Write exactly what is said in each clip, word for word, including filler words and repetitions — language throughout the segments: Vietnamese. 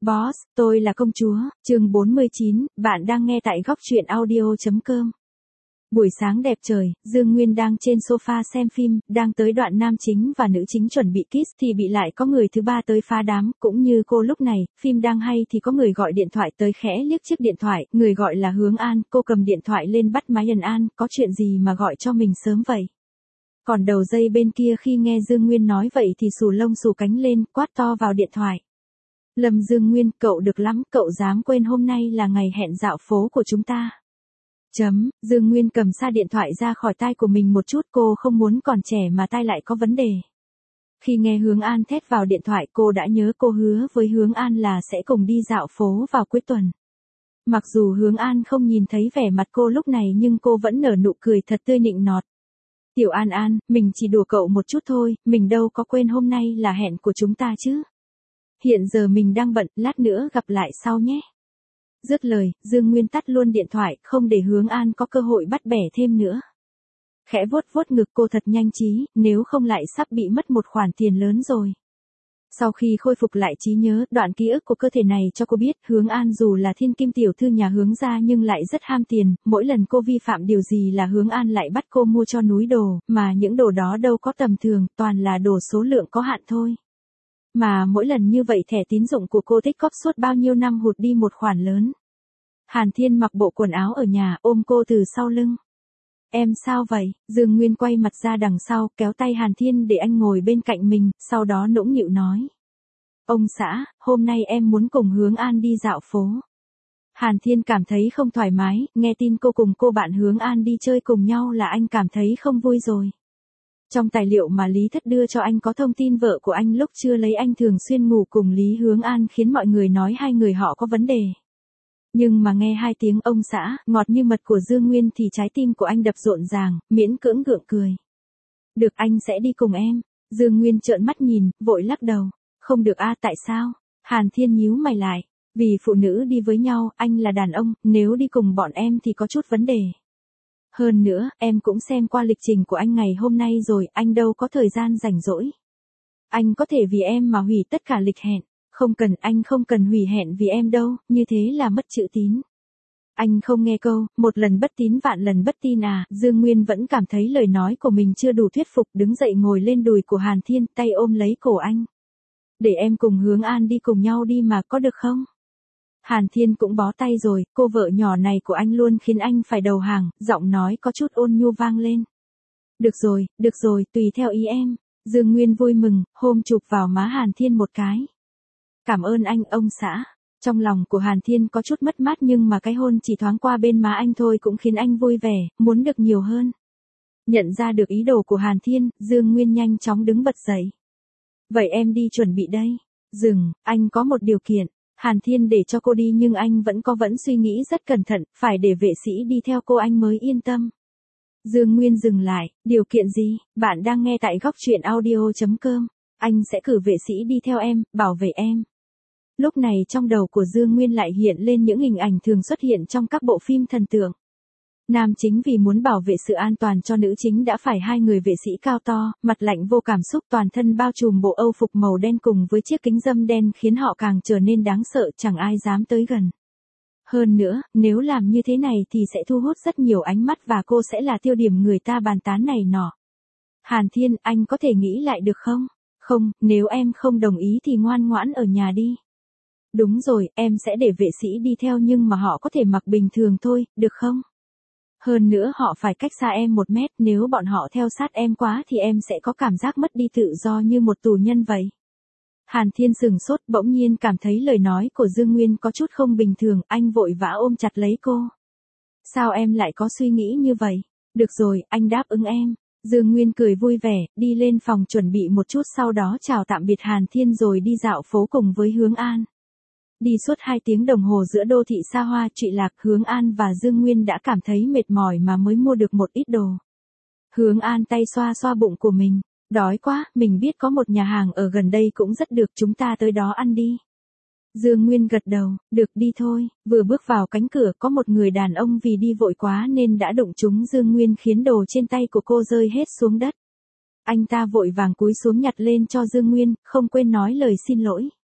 Boss, tôi là công chúa, chương bốn mươi chín, bạn đang nghe tại góc truyện audio.com. Buổi sáng đẹp trời, Dương Nguyên đang trên sofa xem phim, đang tới đoạn nam chính và nữ chính chuẩn bị kiss thì bị lại có người thứ ba tới phá đám, cũng như cô lúc này, phim đang hay thì có người gọi điện thoại tới khẽ liếc chiếc điện thoại, người gọi là Hướng An, cô cầm điện thoại lên bắt máy. Ân An, có chuyện gì mà gọi cho mình sớm vậy? Còn đầu dây bên kia khi nghe Dương Nguyên nói vậy thì xù lông xù cánh lên, quát to vào điện thoại. Lâm Dương Nguyên, cậu được lắm, cậu dám quên hôm nay là ngày hẹn dạo phố của chúng ta. Chấm, Dương Nguyên cầm xa điện thoại ra khỏi tai của mình một chút, cô không muốn còn trẻ mà tai lại có vấn đề. Khi nghe Hướng An thét vào điện thoại cô đã nhớ cô hứa với Hướng An là sẽ cùng đi dạo phố vào cuối tuần. Mặc dù Hướng An không nhìn thấy vẻ mặt cô lúc này nhưng cô vẫn nở nụ cười thật tươi nịnh nọt. Tiểu An An, mình chỉ đùa cậu một chút thôi, mình đâu có quên hôm nay là hẹn của chúng ta chứ. Hiện giờ mình đang bận, lát nữa gặp lại sau nhé. Dứt lời, Dương Nguyên tắt luôn điện thoại, không để Hướng An có cơ hội bắt bẻ thêm nữa. Khẽ vuốt vuốt ngực cô thật nhanh trí, nếu không lại sắp bị mất một khoản tiền lớn rồi. Sau khi khôi phục lại trí nhớ, đoạn ký ức của cơ thể này cho cô biết, Hướng An dù là thiên kim tiểu thư nhà Hướng gia nhưng lại rất ham tiền, mỗi lần cô vi phạm điều gì là Hướng An lại bắt cô mua cho núi đồ, mà những đồ đó đâu có tầm thường, toàn là đồ số lượng có hạn thôi. Mà mỗi lần như vậy thẻ tín dụng của cô tích cóp suốt bao nhiêu năm hụt đi một khoản lớn. Hàn Thiên mặc bộ quần áo ở nhà, ôm cô từ sau lưng. Em sao vậy? Dương Nguyên quay mặt ra đằng sau, kéo tay Hàn Thiên để anh ngồi bên cạnh mình, sau đó nũng nịu nói. Ông xã, hôm nay em muốn cùng Hướng An đi dạo phố. Hàn Thiên cảm thấy không thoải mái, nghe tin cô cùng cô bạn Hướng An đi chơi cùng nhau là anh cảm thấy không vui rồi. Trong tài liệu mà Lý Thất đưa cho anh có thông tin vợ của anh lúc chưa lấy anh thường xuyên ngủ cùng Lý Hướng An khiến mọi người nói hai người họ có vấn đề. Nhưng mà nghe hai tiếng ông xã, ngọt như mật của Dương Nguyên thì trái tim của anh đập rộn ràng, miễn cưỡng gượng cười. Được, anh sẽ đi cùng em. Dương Nguyên trợn mắt nhìn, vội lắc đầu. Không được a, tại sao? Hàn Thiên nhíu mày lại. Vì phụ nữ đi với nhau, anh là đàn ông, nếu đi cùng bọn em thì có chút vấn đề. Hơn nữa, em cũng xem qua lịch trình của anh ngày hôm nay rồi, anh đâu có thời gian rảnh rỗi. Anh có thể vì em mà hủy tất cả lịch hẹn. Không cần, anh không cần hủy hẹn vì em đâu, như thế là mất chữ tín. Anh không nghe câu, một lần bất tín vạn lần bất tin à, Dương Nguyên vẫn cảm thấy lời nói của mình chưa đủ thuyết phục, đứng dậy ngồi lên đùi của Hàn Thiên, tay ôm lấy cổ anh. Để em cùng Hướng An đi cùng nhau đi mà, có được không? Hàn Thiên cũng bó tay rồi, cô vợ nhỏ này của anh luôn khiến anh phải đầu hàng, giọng nói có chút ôn nhu vang lên. Được rồi, được rồi, tùy theo ý em. Dương Nguyên vui mừng, hôn chụp vào má Hàn Thiên một cái. Cảm ơn anh, ông xã. Trong lòng của Hàn Thiên có chút mất mát nhưng mà cái hôn chỉ thoáng qua bên má anh thôi cũng khiến anh vui vẻ, muốn được nhiều hơn. Nhận ra được ý đồ của Hàn Thiên, Dương Nguyên nhanh chóng đứng bật dậy. Vậy em đi chuẩn bị đây. Dừng, anh có một điều kiện. Hàn Thiên để cho cô đi nhưng anh vẫn có vẫn suy nghĩ rất cẩn thận, phải để vệ sĩ đi theo cô anh mới yên tâm. Dương Nguyên dừng lại, điều kiện gì? Bạn đang nghe tại góc truyện audio.com. Anh sẽ cử vệ sĩ đi theo em, bảo vệ em. Lúc này trong đầu của Dương Nguyên lại hiện lên những hình ảnh thường xuất hiện trong các bộ phim thần tượng. Nam chính vì muốn bảo vệ sự an toàn cho nữ chính đã phải hai người vệ sĩ cao to, mặt lạnh vô cảm xúc, toàn thân bao trùm bộ âu phục màu đen cùng với chiếc kính râm đen khiến họ càng trở nên đáng sợ, chẳng ai dám tới gần. Hơn nữa, nếu làm như thế này thì sẽ thu hút rất nhiều ánh mắt và cô sẽ là tiêu điểm người ta bàn tán này nọ. Hàn Thiên, anh có thể nghĩ lại được không? Không, nếu em không đồng ý thì ngoan ngoãn ở nhà đi. Đúng rồi, em sẽ để vệ sĩ đi theo nhưng mà họ có thể mặc bình thường thôi, được không? Hơn nữa họ phải cách xa em một mét, nếu bọn họ theo sát em quá thì em sẽ có cảm giác mất đi tự do như một tù nhân vậy. Hàn Thiên sừng sốt, bỗng nhiên cảm thấy lời nói của Dương Nguyên có chút không bình thường, anh vội vã ôm chặt lấy cô. Sao em lại có suy nghĩ như vậy? Được rồi, anh đáp ứng em. Dương Nguyên cười vui vẻ, đi lên phòng chuẩn bị một chút sau đó chào tạm biệt Hàn Thiên rồi đi dạo phố cùng với Hướng An. Đi suốt hai tiếng đồng hồ giữa đô thị xa hoa trụy lạc, Hướng An và Dương Nguyên đã cảm thấy mệt mỏi mà mới mua được một ít đồ. Hướng An tay xoa xoa bụng của mình. Đói quá, mình biết có một nhà hàng ở gần đây cũng rất được, chúng ta tới đó ăn đi. Dương Nguyên gật đầu, được đi thôi, vừa bước vào cánh cửa có một người đàn ông vì đi vội quá nên đã đụng trúng Dương Nguyên khiến đồ trên tay của cô rơi hết xuống đất. Anh ta vội vàng cúi xuống nhặt lên cho Dương Nguyên, không quên nói lời xin lỗi.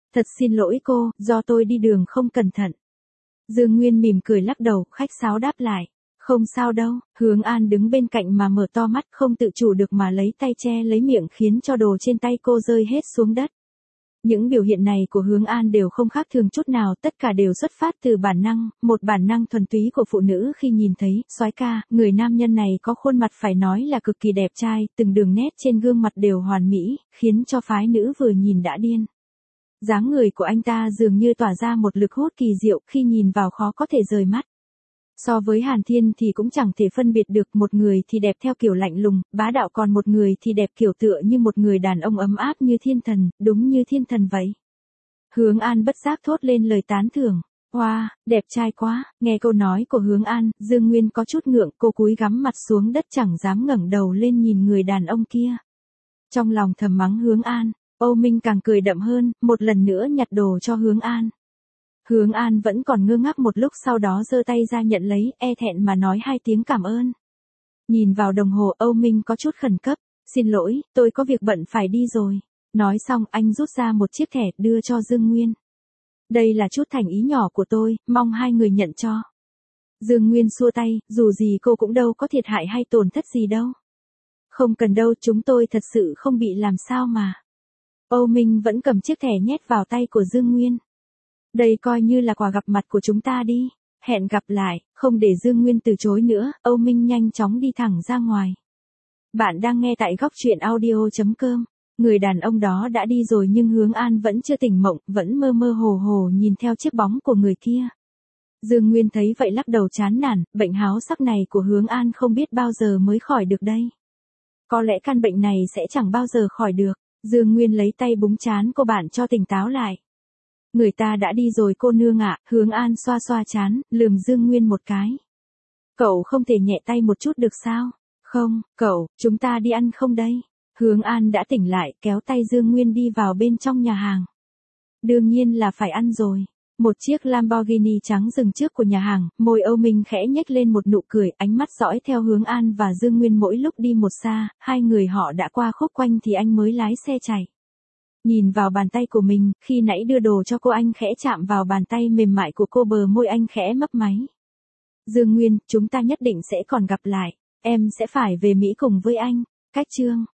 Thật xin lỗi cô, do tôi đi đường không cẩn thận. Dương Nguyên mỉm cười lắc đầu, khách sáo đáp lại. Không sao đâu, Hướng An đứng bên cạnh mà mở to mắt không tự chủ được mà lấy tay che lấy miệng khiến cho đồ trên tay cô rơi hết xuống đất. Những biểu hiện này của Hướng An đều không khác thường chút nào, tất cả đều xuất phát từ bản năng, một bản năng thuần túy của phụ nữ khi nhìn thấy, soái ca, người nam nhân này có khuôn mặt phải nói là cực kỳ đẹp trai, từng đường nét trên gương mặt đều hoàn mỹ, khiến cho phái nữ vừa nhìn đã điên. Dáng người của anh ta dường như tỏa ra một lực hút kỳ diệu, khi nhìn vào khó có thể rời mắt. So với Hàn Thiên thì cũng chẳng thể phân biệt được, một người thì đẹp theo kiểu lạnh lùng, bá đạo, còn một người thì đẹp kiểu tựa như một người đàn ông ấm áp như thiên thần, đúng như thiên thần vậy. Hướng An bất giác thốt lên lời tán thưởng. Wow, đẹp trai quá, nghe câu nói của Hướng An, Dương Nguyên có chút ngượng, cô cúi gắm mặt xuống đất chẳng dám ngẩng đầu lên nhìn người đàn ông kia. Trong lòng thầm mắng Hướng An, Âu Minh càng cười đậm hơn, một lần nữa nhặt đồ cho Hướng An. Hướng An vẫn còn ngơ ngác một lúc, sau đó giơ tay ra nhận lấy, e thẹn mà nói hai tiếng cảm ơn. Nhìn vào đồng hồ, Âu Minh có chút khẩn cấp, xin lỗi, tôi có việc bận phải đi rồi. Nói xong anh rút ra một chiếc thẻ đưa cho Dương Nguyên. Đây là chút thành ý nhỏ của tôi, mong hai người nhận cho. Dương Nguyên xua tay, dù gì cô cũng đâu có thiệt hại hay tổn thất gì đâu. Không cần đâu, chúng tôi thật sự không bị làm sao mà. Âu Minh vẫn cầm chiếc thẻ nhét vào tay của Dương Nguyên. Đây coi như là quà gặp mặt của chúng ta đi. Hẹn gặp lại, không để Dương Nguyên từ chối nữa, Âu Minh nhanh chóng đi thẳng ra ngoài. Bạn đang nghe tại góc truyện audio chấm com. Người đàn ông đó đã đi rồi nhưng Hướng An vẫn chưa tỉnh mộng, vẫn mơ mơ hồ hồ nhìn theo chiếc bóng của người kia. Dương Nguyên thấy vậy lắc đầu chán nản, bệnh háo sắc này của Hướng An không biết bao giờ mới khỏi được đây. Có lẽ căn bệnh này sẽ chẳng bao giờ khỏi được. Dương Nguyên lấy tay búng trán cô bạn cho tỉnh táo lại. Người ta đã đi rồi cô nương ạ. Hướng An xoa xoa trán, lườm Dương Nguyên một cái. Cậu không thể nhẹ tay một chút được sao? Không, cậu, chúng ta đi ăn không đây? Hướng An đã tỉnh lại, kéo tay Dương Nguyên đi vào bên trong nhà hàng. Đương nhiên là phải ăn rồi. Một chiếc Lamborghini trắng dừng trước của nhà hàng, môi Âu Minh khẽ nhếch lên một nụ cười, ánh mắt dõi theo Hướng An và Dương Nguyên mỗi lúc đi một xa, hai người họ đã qua khúc quanh thì anh mới lái xe chạy. Nhìn vào bàn tay của mình, khi nãy đưa đồ cho cô anh khẽ chạm vào bàn tay mềm mại của cô, bờ môi anh khẽ mấp máy. Dương Nguyên, chúng ta nhất định sẽ còn gặp lại, em sẽ phải về Mỹ cùng với anh. Cách chương